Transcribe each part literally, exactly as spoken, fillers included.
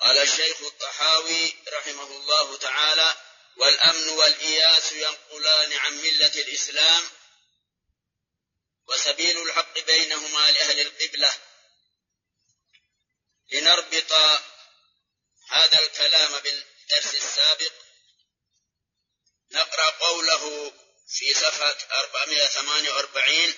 قال الشيخ الطحاوي رحمه الله تعالى: والأمن والإياس ينقلان عن ملة الإسلام، وسبيل الحق بينهما لأهل القبلة. لنربط هذا الكلام بالدرس السابق نقرأ قوله في صفحة أربعمائة وثمانية وأربعين: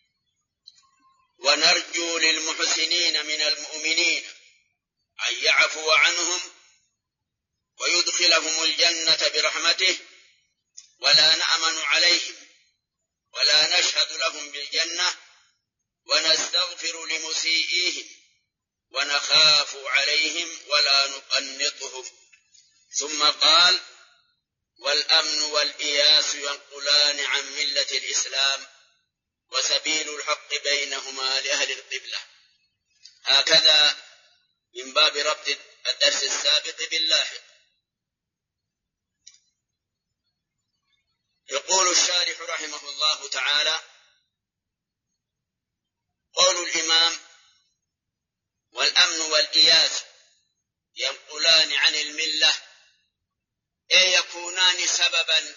ونرجو للمحسنين من المؤمنين أن يعفو عنهم ويدخلهم الجنة برحمته، ولا نأمن عليهم ولا نشهد لهم بالجنة، ونستغفر لمسيئيهم ونخاف عليهم ولا نقنطهم. ثم قال: والأمن والإياس ينقلان عن ملة الإسلام، وسبيل الحق بينهما لأهل القبلة. هكذا من باب ربط الدرس السابق باللاحق. يقول الشارح رحمه الله تعالى: قول الإمام: والأمن والإياس ينقلان عن الملة، أي يكونان سببا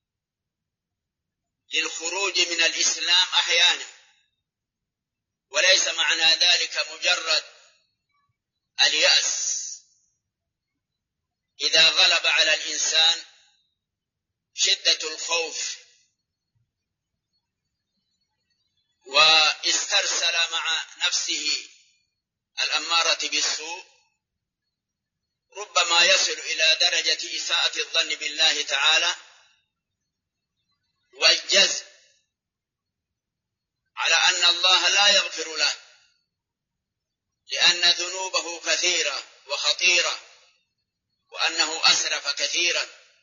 للخروج من الإسلام أحيانا، وليس معنى ذلك مجرد اليأس إذا غلب على الإنسان شدة الخوف واسترسل مع نفسه الأمارة بالسوء، ربما يصل إلى درجة إساءة الظن بالله تعالى والجزم على أن الله لا يغفر له، لأن ذنوبه كثيرة وخطيرة، وأنه أسرف كثيرا،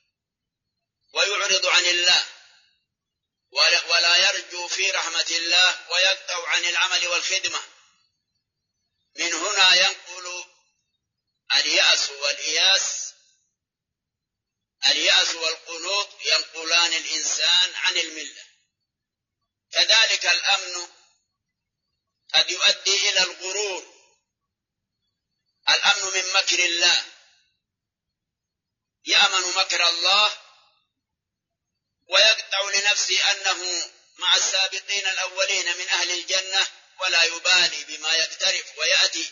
ويعرض عن الله ولا يرجو في رحمة الله، ويقطع عن العمل والخدمة. من هنا ينقل اليأس والإياس اليأس والقنوط ينقلان الإنسان عن الملة. كذلك الأمن قد يؤدي إلى الغرور، الأمن من مكر الله، يأمن مكر الله ويقطع لنفسه أنه مع السابقين الأولين من أهل الجنة، ولا يبالي بما يقترف ويأتي،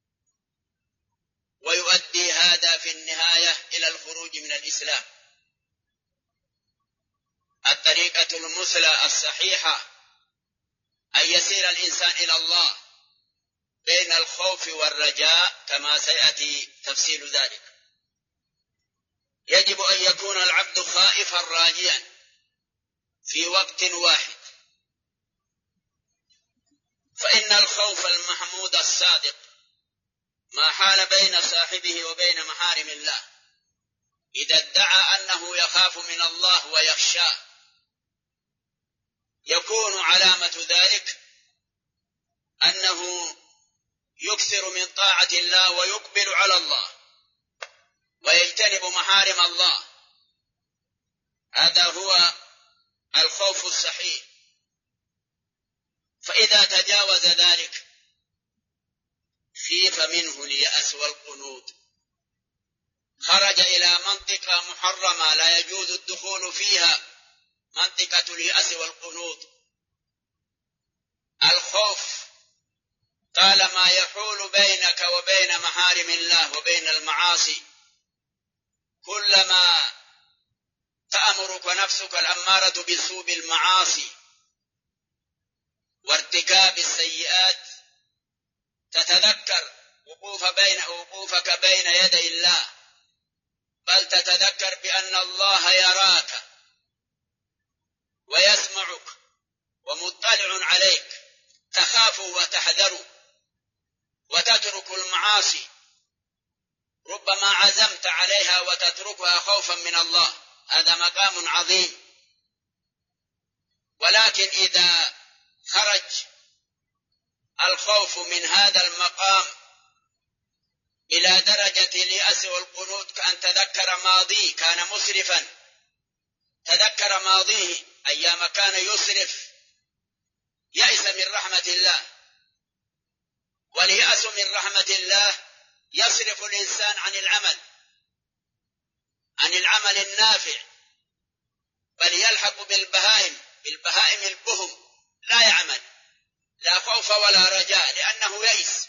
ويؤدي هذا في النهاية إلى الخروج من الإسلام. الطريقة المثلى الصحيحة أن يسير الإنسان إلى الله بين الخوف والرجاء، كما سيأتي تفصيل ذلك. يجب أن يكون العبد خائفا راجيا في وقت واحد، فإن الخوف المحمود الصادق ما حال بين صاحبه وبين محارم الله. إذا ادعى أنه يخاف من الله ويخشاه، يكون علامة ذلك أنه يكثر من طاعة الله ويقبل على الله ويجتنب محارم الله. هذا هو الخوف الصحيح. فإذا تجاوز ذلك خيف منه اليأس والقنوط، خرج إلى منطقة محرمة لا يجوز الدخول فيها، منطقة اليأس والقنوط. الخوف طالما يحول بينك وبين محارم الله وبين المعاصي، كلما تأمرك نفسك الأمارة بالسوء بالمعاصي وارتكاب السيئات، تتذكر وقوف بين وقوفك بين يدي الله، بل تتذكر بأن الله يراك ويسمعك ومطلع عليك، تخاف وتحذر وتترك المعاصي، ربما عزمت عليها وتتركها خوفا من الله. هذا مقام عظيم. ولكن إذا خرج الخوف من هذا المقام إلى درجة اليأس والقنوط، كأن تذكر ماضيه كان مسرفا، تذكر ماضيه أيام كان يسرف، يأس من رحمة الله. واليأس من رحمة الله يصرف الإنسان عن العمل عن العمل النافع، بل يلحق بالبهائم بالبهائم البهم، لا يعمل، لا خوف ولا رجاء، لأنه يئس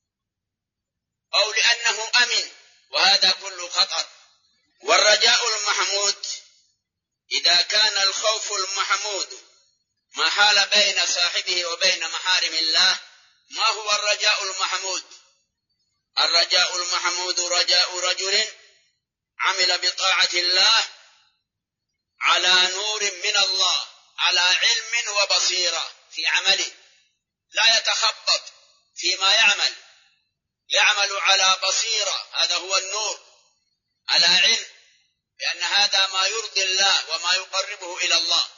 أو لأنه أمن، وهذا كله خطر. والرجاء المحمود إذا كان الخوف المحمود ما حال بين صاحبه وبين محارم الله، ما هو الرجاء المحمود؟ الرجاء المحمود رجاء رجل عمل بطاعة الله على نور من الله، على علم وبصيرة في عمله، لا يتخبط فيما يعمل، يعمل على بصيرة، هذا هو النور، على علم بأن هذا ما يرضي الله وما يقربه إلى الله،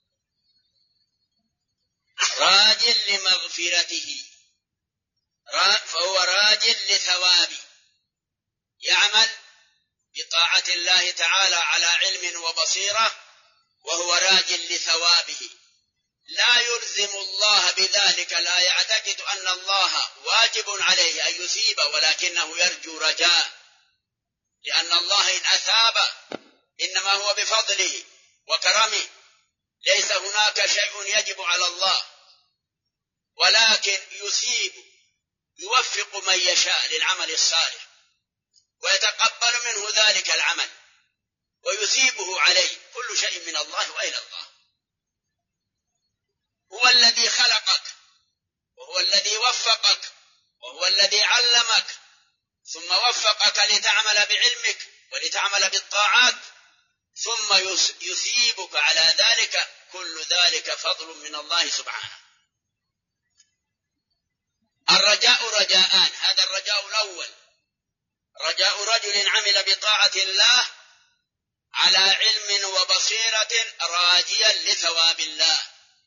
راج لمغفرته، فهو راج لثوابه، يعمل بطاعة الله تعالى على علم وبصيرة وهو راج لثوابه، لا يلزم الله بذلك، لا يعتقد أن الله واجب عليه أن يثيب، ولكنه يرجو رجاء، لأن الله إن أثاب إنما هو بفضله وكرمه، ليس هناك شيء يجب على الله، ولكن يثيب، يوفق من يشاء للعمل الصالح ويتقبل منه ذلك العمل ويثيبه عليه، كل شيء من الله وإلى الله. هو الذي خلقك وهو الذي وفقك وهو الذي علمك، ثم وفقك لتعمل بعلمك ولتعمل بالطاعات، ثم يثيبك على ذلك، كل ذلك فضل من الله سبحانه. الرجاء رجاءان، هذا الرجاء الأول رجاء رجل عمل بطاعة الله على علم وبصيرة راجيا لثواب الله.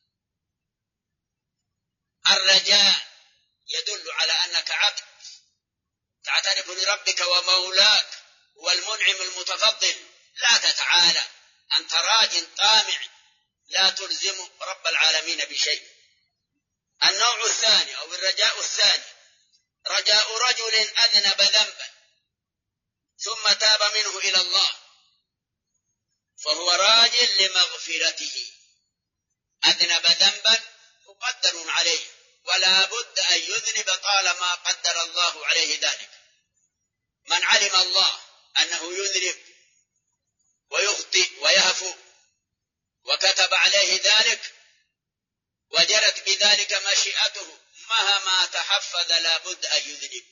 الرجاء يدل على أنك عبد تعترف لربك ومولاك والمنعم المتفضل، لا تتعالى، أنت راج طامع لا تلزم رب العالمين بشيء. النوع الثاني أو الرجاء الثاني رجاء رجل أذنب ذنبا ثم تاب منه إلى الله، فهو راج لمغفرته، أذنب ذنبا مقدر عليه ولا بد أن يذنب طالما قدر الله عليه ذلك. من علم الله أنه يذنب ويخطئ ويهفو وكتب عليه ذلك وجرت بذلك مشيئته، مهما تحفظ لا بد أن يذنب،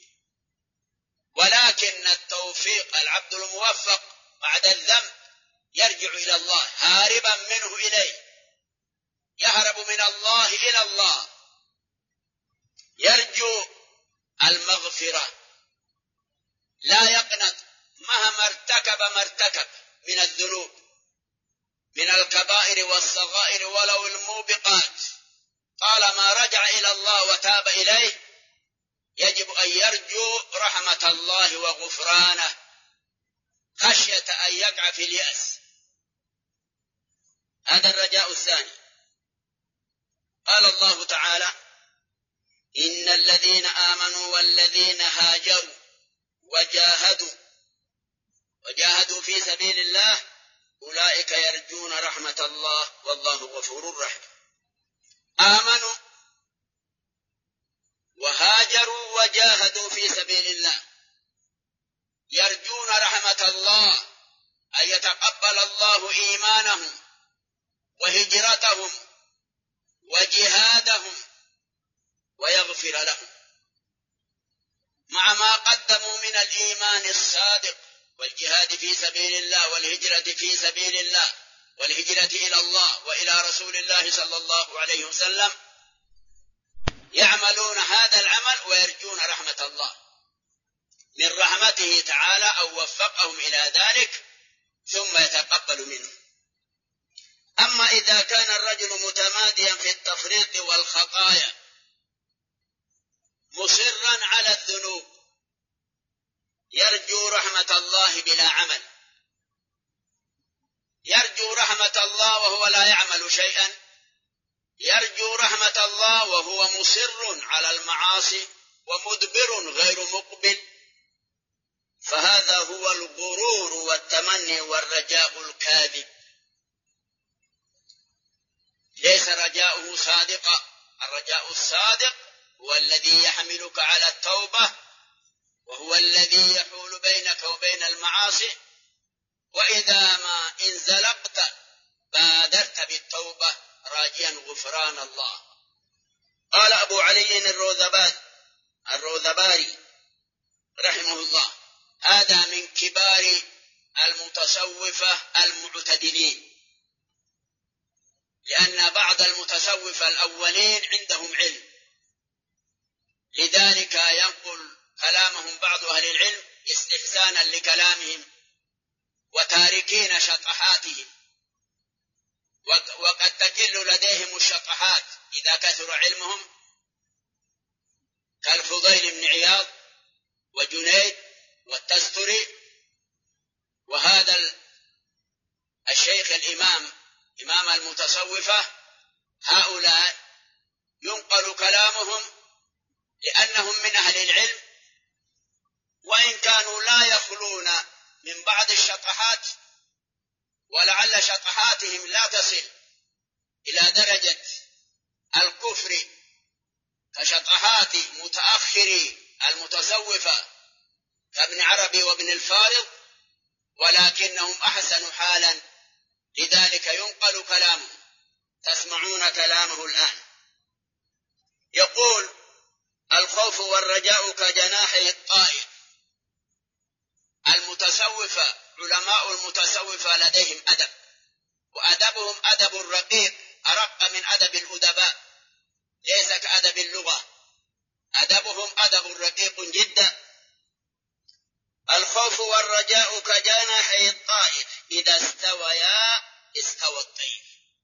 ولكن التوفيق، العبد الموفق بعد الذنب يرجع إلى الله هاربا منه إليه، يهرب من الله إلى الله، يرجو المغفرة، لا يقنط مهما ارتكب ما ارتكب من الذنوب من الكبائر والصغائر ولو الموبقات، طالما رجع إلى الله وتاب إليه يجب أن يرجو رحمة الله وغفرانه خشية أن يقع في اليأس. هذا الرجاء الثاني. قال الله تعالى: إن الذين آمنوا والذين هاجروا وجاهدوا وجاهدوا في سبيل الله أولئك يرجون رحمة الله والله غفور رحيم. آمنوا وهاجروا وجاهدوا في سبيل الله يرجون رحمة الله، أن يتقبل الله إيمانهم وهجرتهم وجهادهم ويغفر لهم مع ما قدموا من الإيمان الصادق والجهاد في سبيل الله والهجرة في سبيل الله والهجرة إلى الله وإلى رسول الله صلى الله عليه وسلم، يعملون هذا العمل ويرجون رحمة الله، من رحمته تعالى أو وفقهم إلى ذلك ثم يتقبل منه. أما إذا كان الرجل متماديا في التفريط والخطايا مصرا على الذنوب يرجو رحمة الله بلا عمل، يرجو رحمة الله وهو لا يعمل شيئا، يرجو رحمة الله وهو مصر على المعاصي ومدبر غير مقبل، فهذا هو الغرور والتمني والرجاء الكاذب، ليس رجاؤه صادقا. الرجاء الصادق هو الذي يحملك على التوبة، وهو الذي يحول بينك وبين المعاصي، وإذا ما انزلقت بادرت بالتوبة راجيا غفران الله. قال أبو علي الروذباري رحمه الله: هذا من كبار المتصوفة المعتدلين، لأن بعض المتصوفة الأولين عندهم علم، لذلك ينقل كلامهم بعض أهل العلم استحسانا لكلامهم وتاركين شطحاتهم، وقد تقل لديهم الشطحات إذا كثر علمهم، كالفضيل بن عياض وجنيد والتستري. وهذا الشيخ الإمام إمام المتصوفة هؤلاء ينقل كلامهم لأنهم من أهل العلم، وإن كانوا لا يخلون من بعض الشطحات، ولعل شطحاتهم لا تصل إلى درجة الكفر كشطحات متأخري المتصوفة كابن عربي وابن الفارض، ولكنهم أحسن حالا، لذلك ينقل كلامه. تسمعون كلامه الآن. يقول: الخوف والرجاء كجناحي الطائر. المتصوفة علماء المتصوفة لديهم أدب، وأدبهم أدب الرقيق أرق من أدب الأدباء، ليس كأدب اللغة، أدبهم أدب رقيق جدا. الخوف والرجاء كجناحي الطائر، إذا استويا استوى الطير،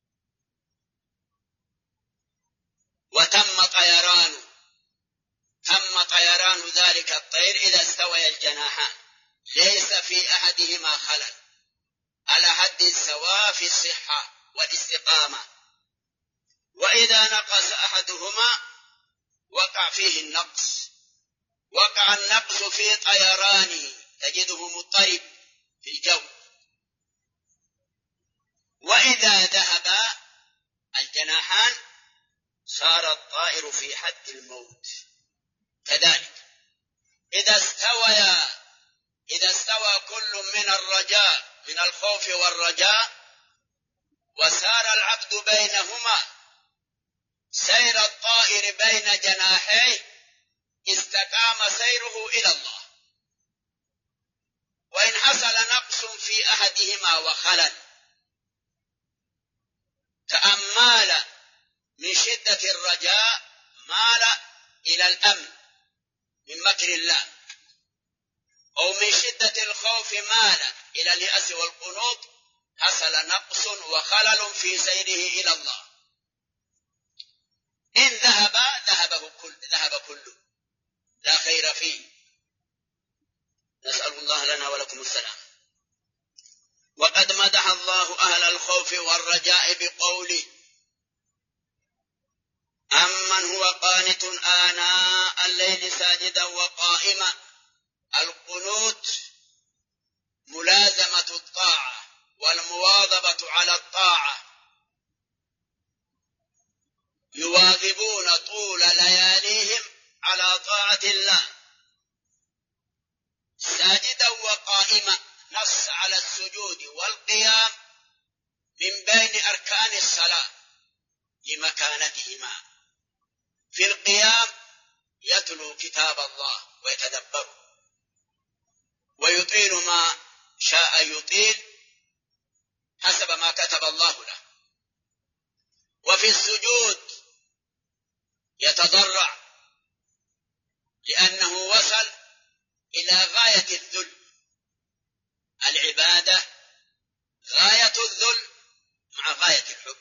وتم طيران تم طيران ذلك الطير إذا استوى الجناحان، ليس في أحدهما خلل، على حد سواء في الصحة والاستقامة. وإذا نقص أحدهما وقع فيه النقص، وقع النقص في طيرانه، تجده مضطرب في الجو. وإذا ذهب الجناحان صار الطائر في حد الموت. كذلك إذا استوى إذا استوى كل من الرجاء من الخوف والرجاء وسار العبد بينهما سير الطائر بين جناحيه، استقام سيره إلى الله. وإن حصل نقص في أحدهما وخلل، تأمل من شدة الرجاء مال إلى الأمن من مكر الله، أو من شدة الخوف مال إلى اليأس والقنوط، حصل نقص وخلل في سيره إلى الله. إن ذهب ذهبه كل ذهب كله، لا خير فيه. نسأل الله لنا ولكم السلام. وقد مدح الله أهل الخوف والرجاء بقوله: أمن هو قانت آناء الليل ساجدا وقائما. القنوت ملازمة الطاعة والمواظبة على الطاعة، يواظبون طول لياليهم على طاعة الله. ساجدا وقائما نص على السجود والقيام من بين أركان الصلاة لمكانتهما. في القيام يتلو كتاب الله ويتدبره ويطيل ما شاء يطيل حسب ما كتب الله له. وفي السجود يتضرع لأنه وصل إلى غاية الذل. العبادة غاية الذل مع غاية الحب.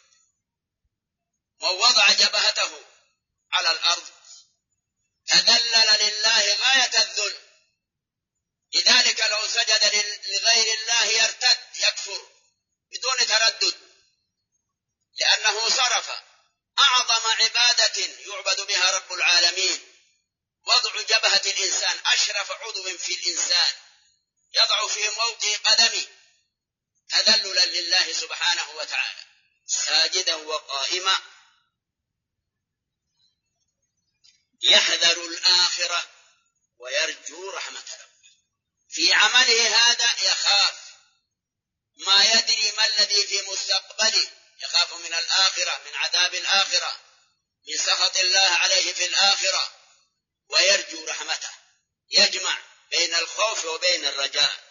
ووضع جبهته على الأرض تذلل لله غاية الذل. لذلك لو سجد لغير الله يرتد يكفر بدون تردد، لأنه صرف أعظم عبادة يعبد بها رب العالمين، وضع جبهة الإنسان، أشرف عضو في الإنسان، يضع في موطئ قدمي تذللا لله سبحانه وتعالى ساجدا وقائما يحذر الآخرة ويرجو رحمة ربه. في عمله هذا يخاف، ما يدري ما الذي في مستقبله، يخاف من الآخرة، من عذاب الآخرة، من سخط الله عليه في الآخرة، ويرجو رحمته، يجمع بين الخوف وبين الرجاء.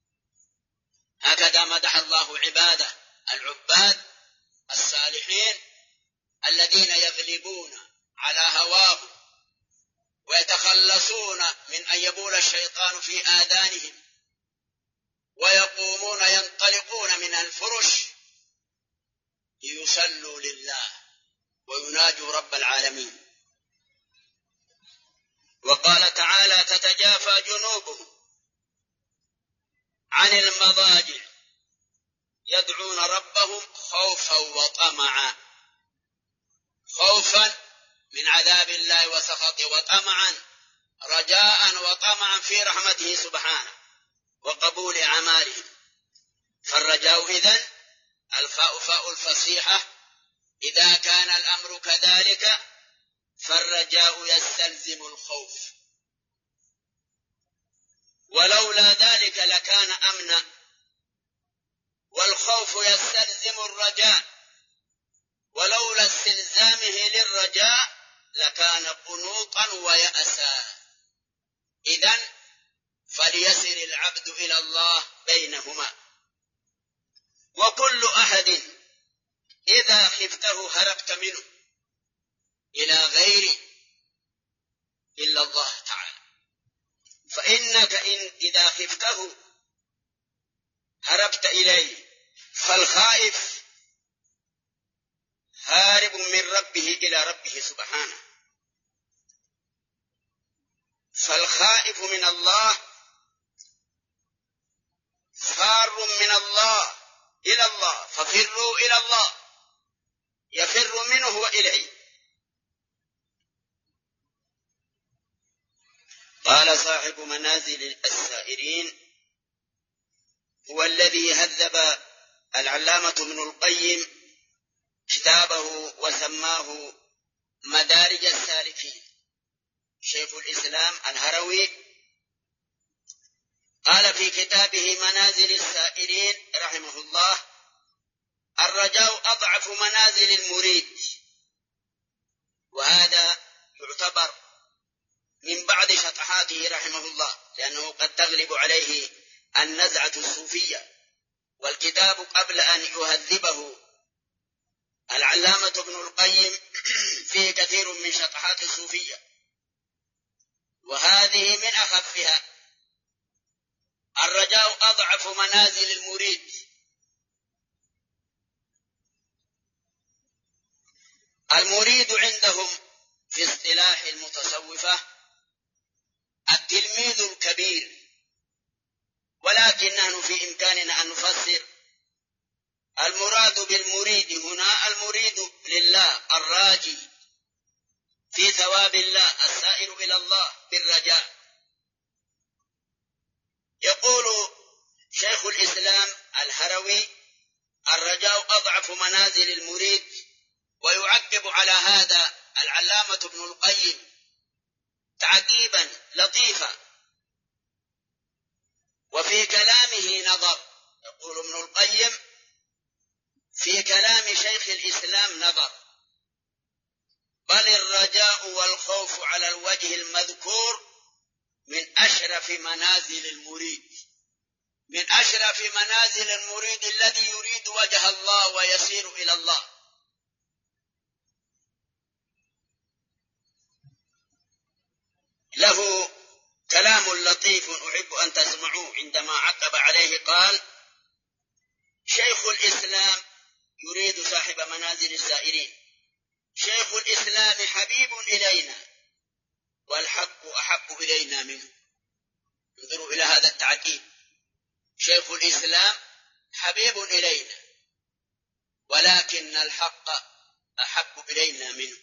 هكذا مدح الله عباده العباد الصالحين الذين يغلبون على هواهم ويتخلصون من أن يبول الشيطان في آذانهم، ويقومون ينطلقون من الفرش ليصلوا لله ويناجوا رب العالمين. وقال تعالى: تتجافى جنوبهم عن المضاجع يدعون ربهم خوفا وطمعا، خوفا من عذاب الله وسخطه، وطمعا رجاء وطمعا في رحمته سبحانه وقبول أعمالهم. فالرجاء إذن الفاء فاء الفصيحة، إذا كان الأمر كذلك فالرجاء يستلزم الخوف، ولولا ذلك لكان أمنا، والخوف يستلزم الرجاء، ولولا استلزامه للرجاء لكان قنوطا ويأسا. إذن فليسر العبد إلى الله بينهما. وكل أحد إذا خفته هربت منه إلى غيره إلا الله تعالى، فإنك إن إذا خفته هربت إليه، فالخائف هارب من ربه إلى ربه سبحانه. فالخائف من الله فار من الله إلى الله، ففروا إلى الله، يفر منه وإليه. قال صاحب منازل السائرين هو الذي هذب العلامة ابن القيم كتابه وسماه مدارج السالكين. شيخ الإسلام الهروي قال في كتابه منازل السائرين رحمه الله: الرجاء أضعف منازل المريد، وهذا يعتبر من بعض شطحاته رحمه الله، لأنه قد تغلب عليه النزعة الصوفية، والكتاب قبل أن يهذبه العلامة ابن القيم فيه كثير من شطحات الصوفية، وهذه من أخفها. الرجاء أضعف منازل المريد. المريد عندهم في اصطلاح المتصوفة التلميذ الكبير، ولكن نحن في إمكاننا أن نفسر المراد بالمريد هنا المريد لله الراجي في ثواب الله السائر إلى الله بالرجاء. يقول شيخ الإسلام الهروي: الرجاء أضعف منازل المريد. ويعقب على هذا العلامة ابن القيم تعقيبا لطيفا، وفي كلامه نظر. يقول ابن القيم: في كلام شيخ الإسلام نظر، بل الرجاء والخوف على الوجه المذكور من أشرف منازل المريد، من أشرف منازل المريد الذي يريد وجه الله ويسير إلى الله. له كلام لطيف أحب أن تسمعوه عندما عقب عليه. قال: شيخ الإسلام يريد صاحب منازل السائرين: شيخ الإسلام حبيب إلينا والحق أحب إلينا منه. انظروا إلى هذا التعقيب: شيخ الإسلام حبيب إلينا ولكن الحق أحب إلينا منه.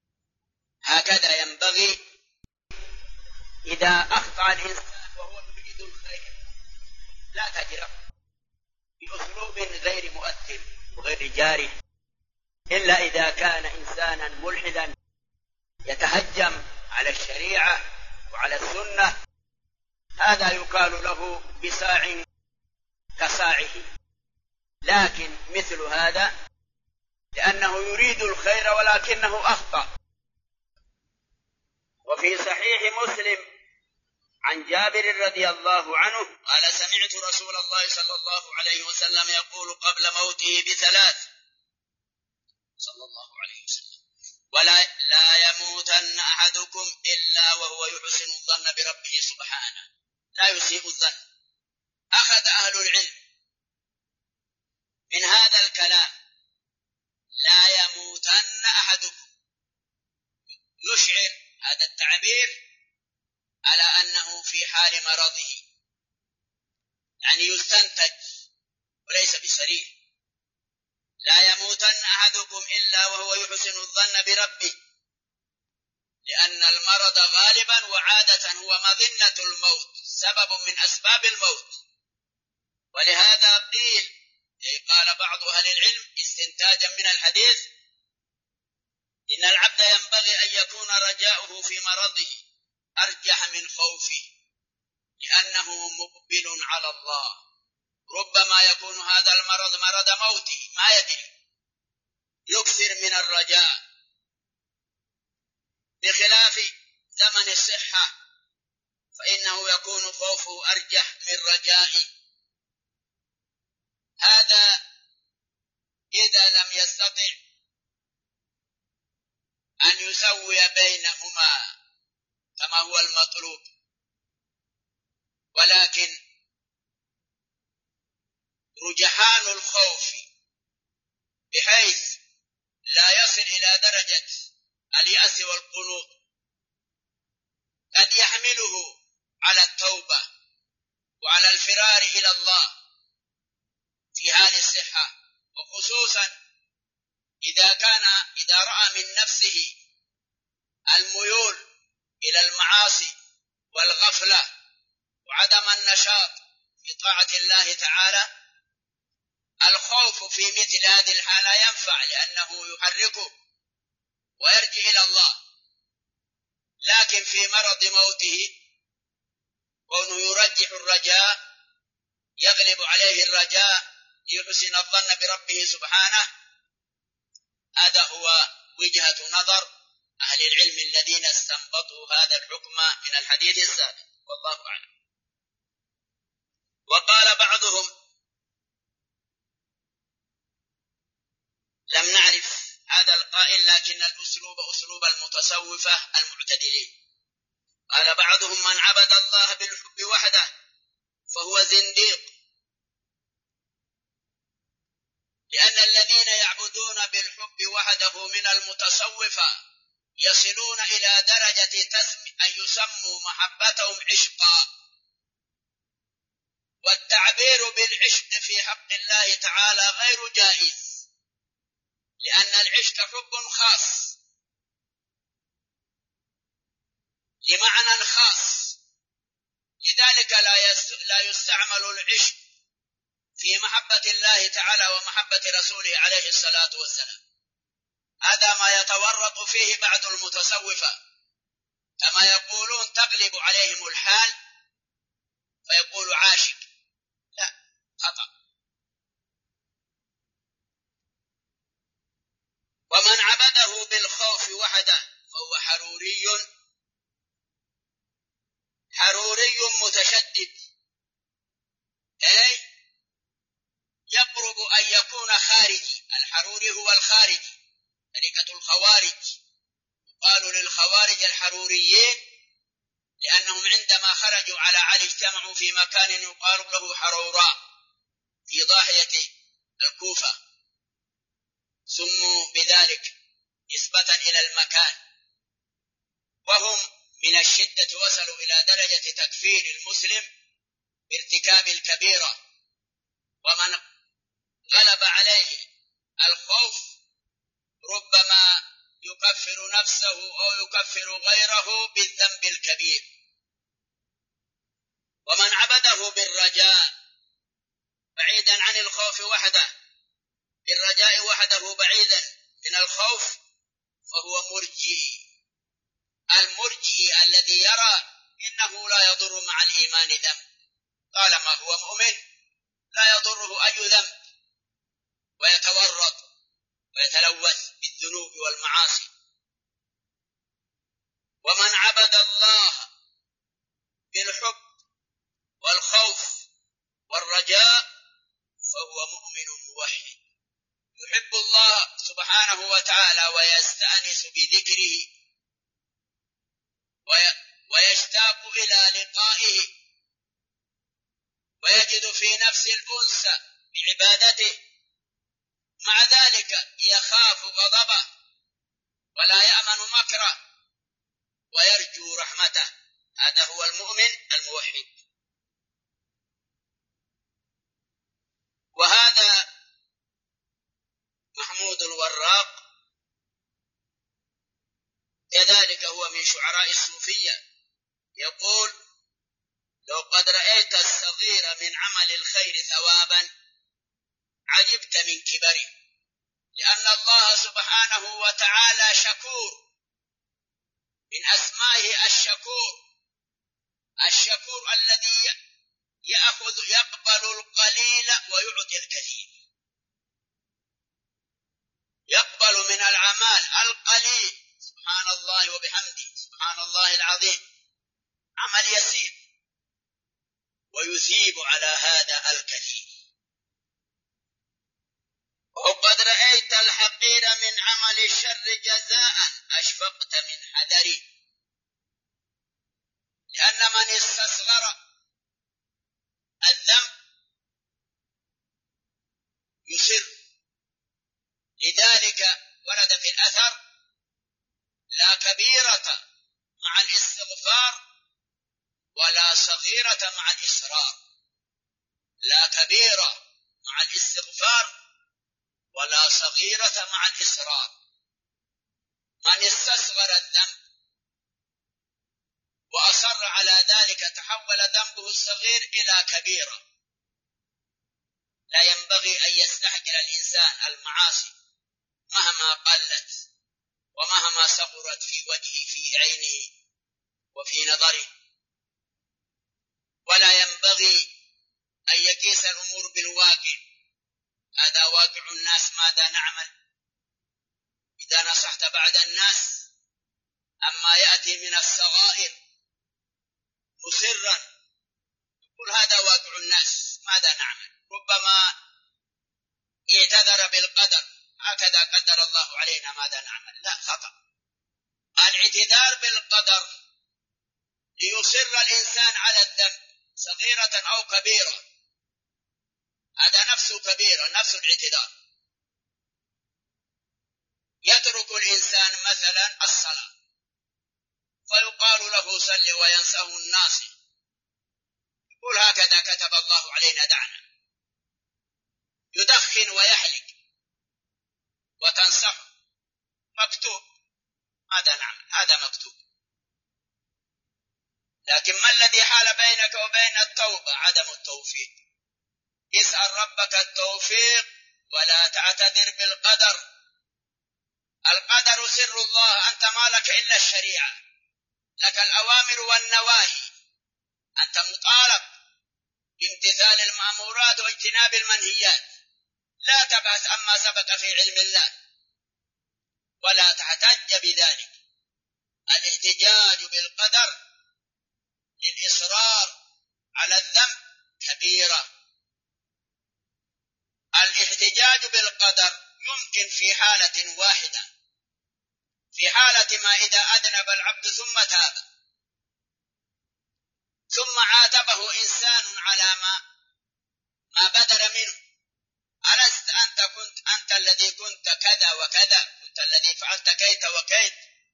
هكذا ينبغي إذا أخطأ الإنسان وهو يريد تريد الخير لا تجرأ بأسلوب غير مؤثر وغير جارح، إلا إذا كان إنسانا ملحدا يتهجم على الشريعة وعلى السنة، هذا يقال له بساع كساعه. لكن مثل هذا لأنه يريد الخير ولكنه أخطأ. وفي صحيح مسلم عن جابر رضي الله عنه قال: سمعت رسول الله صلى الله عليه وسلم يقول قبل موته بثلاث صلى الله عليه وسلم: ولا لا يموتن أحدكم إلا وهو يحسن الظن بربه سبحانه، لا يسيء الظن. أخذ أهل العلم من هذا الكلام لا يموتن أحدكم يشعر هذا التعبير على أنه في حال مرضه، يعني يستنتج وليس بصريح. لا يموتن أحدكم إلا وهو يحسن الظن بربه، لأن المرض غالبا وعادة هو مظنة الموت، سبب من أسباب الموت. ولهذا قيل قال بعض أهل العلم استنتاجا من الحديث: إن العبد ينبغي أن يكون رجاؤه في مرضه أرجح من خوفه، لأنه مقبل على الله. ربما يكون هذا المرض مرض موته ما يدري، يكثر من الرجاء، بخلاف زمن الصحة فإنه يكون خوفه أرجح من رجائه. هذا إذا لم يستطع أن يسوي بينهما كما هو المطلوب، ولكن رجحان الخوف بحيث لا يصل إلى درجة اليأس والقنوط قد يحمله على التوبة وعلى الفرار إلى الله في حال الصحة، وخصوصا إذا كان إذا رأى من نفسه الميول إلى المعاصي والغفلة وعدم النشاط في طاعة الله تعالى. الخوف في مثل هذه الحالة ينفع لأنه يحركه ويرجع إلى الله، لكن في مرض موته وأنه يرجح الرجاء، يغلب عليه الرجاء ليحسن الظن بربه سبحانه. هذا هو وجهة نظر أهل العلم الذين استنبطوا هذا الحكم من الحديث السابق، والله أعلم. وقال بعضهم: لم نعرف هذا القائل لكن الأسلوب أسلوب المتصوفة المعتدلين. قال بعضهم: من عبد الله بالحب وحده فهو زنديق، لأن الذين يعبدون بالحب وحده من المتصوفة يصلون إلى درجة تسم أن يسموا محبتهم عشقا، والتعبير بالعشق في حق الله تعالى غير جائز، لأن العشق حب خاص لمعنى خاص، لذلك لا يستعمل العشق في محبة الله تعالى ومحبة رسوله عليه الصلاة والسلام. هذا ما يتورط فيه بعض المتصوفة، كما يقولون تغلب عليهم الحال فيقول عاشق، لا، خطأ. ومن عبده بالخوف وحده فهو حروري حروري متشدد، أي يقرب أن يكون خارجي. الحروري هو الخارجي، طريقة الخوارج. يقال للخوارج الحروريين لأنهم عندما خرجوا على علي اجتمعوا في مكان يقال له حروراء في ضاحية الكوفة، سموا بذلك نسبة إلى المكان. وهم من الشدة وصلوا إلى درجة تكفير المسلم بارتكاب الكبيرة، ومن غلب عليه الخوف ربما يكفر نفسه أو يكفر غيره بالذنب الكبير. ومن عبد وحده بالرجاء بعيدا عن الخوف وحده، بالرجاء وحده بعيدا من الخوف، فهو مرجئ. المرجئ الذي يرى إنه لا يضر مع الإيمان ذنب، طالما هو مؤمن لا يضره أي ذنب، ويتورط ويتلوث بالذنوب والمعاصي. ومن عبد الله بالحب والخوف والرجاء فهو مؤمن موحد، يحب الله سبحانه وتعالى ويستأنس بذكره ويشتاق إلى لقائه، ويجد في نفس الأنس بعبادته، مع ذلك يخاف غضبه ولا يأمن مكره ويرجو رحمته. هذا هو المؤمن الموحد. وهذا محمود الوراق كذلك هو من شعراء الصوفية، يقول: لو قد رأيت الصغير من عمل الخير ثوابا عجبت من كبره، لأن الله سبحانه وتعالى شكور، من أسمائه الشكور، الشكور الذي يأخذ يقبل القليل ويعطي الكثير، يقبل من الأعمال القليل، سبحان الله وبحمده سبحان الله العظيم، عمل يسير، ويثيب على هذا الكثير. وقد رأيت الحقير من عمل الشر جزاء أشفقت من حذره، لأن من استصغر الذنب يصر. لذلك ورد في الأثر: لا كبيرة مع الاستغفار ولا صغيرة مع الإصرار. لا كبيرة مع الاستغفار ولا صغيرة مع الإصرار. من استصغر الذنب وأصر على ذلك تحول ذنبه الصغير إلى كبيرة. لا ينبغي أن يستحقر الإنسان المعاصي مهما قلت ومهما صغرت في وجهه في عينه وفي نظره، ولا ينبغي أن يقيس الأمور بالواقع. هذا واقع الناس، ماذا نعمل إذا نصحت بعد الناس أما يأتي من الصغائر مسرا؟ يقول هذا واقع الناس، ماذا نعمل؟ ربما اعتذر بالقدر، هكذا قدر الله علينا، ماذا نعمل؟ لا، خطأ. الاعتذار بالقدر ليصر الإنسان على الذنب صغيرة أو كبيرة، هذا نفسه كبيرة، نفس الاعتذار. يترك الإنسان مثلا الصلاة فيقال له صل وينسه الناس، يقول هكذا كتب الله علينا دعنا. يدخن ويحلق وتنصح، مكتوب، ماذا نعمل؟ هذا مكتوب. لكن ما الذي حال بينك وبين التوبة؟ عدم التوفيق. اسأل ربك التوفيق ولا تعتذر بالقدر. القدر سر الله، أنت ما لك إلا الشريعة، لك الأوامر والنواهي، أنت مطالب بامتثال المأمورات واجتناب المنهيات. لا تبحث عما سبق في علم الله ولا تحتج بذلك. الاحتجاج بالقدر للإصرار على الذنب كبيرة. الاحتجاج بالقدر يمكن في حالة واحدة، في حالة ما إذا أذنب العبد ثم تاب ثم عاتبه إنسان على ما ما بدر منه: ألست أنت كنت أنت الذي كنت كذا وكذا، كنت الذي فعلت كيت وكيت.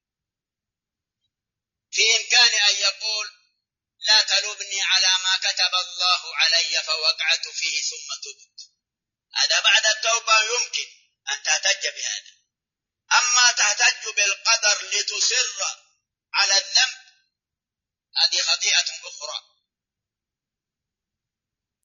في إمكان أن يقول: لا تلومني على ما كتب الله علي فوقعت فيه ثم تبت. هذا بعد التوبة يمكن أن تحتج بهذا. أما تحتج بالقدر لتصر على الذنب، هذه خطيئة أخرى.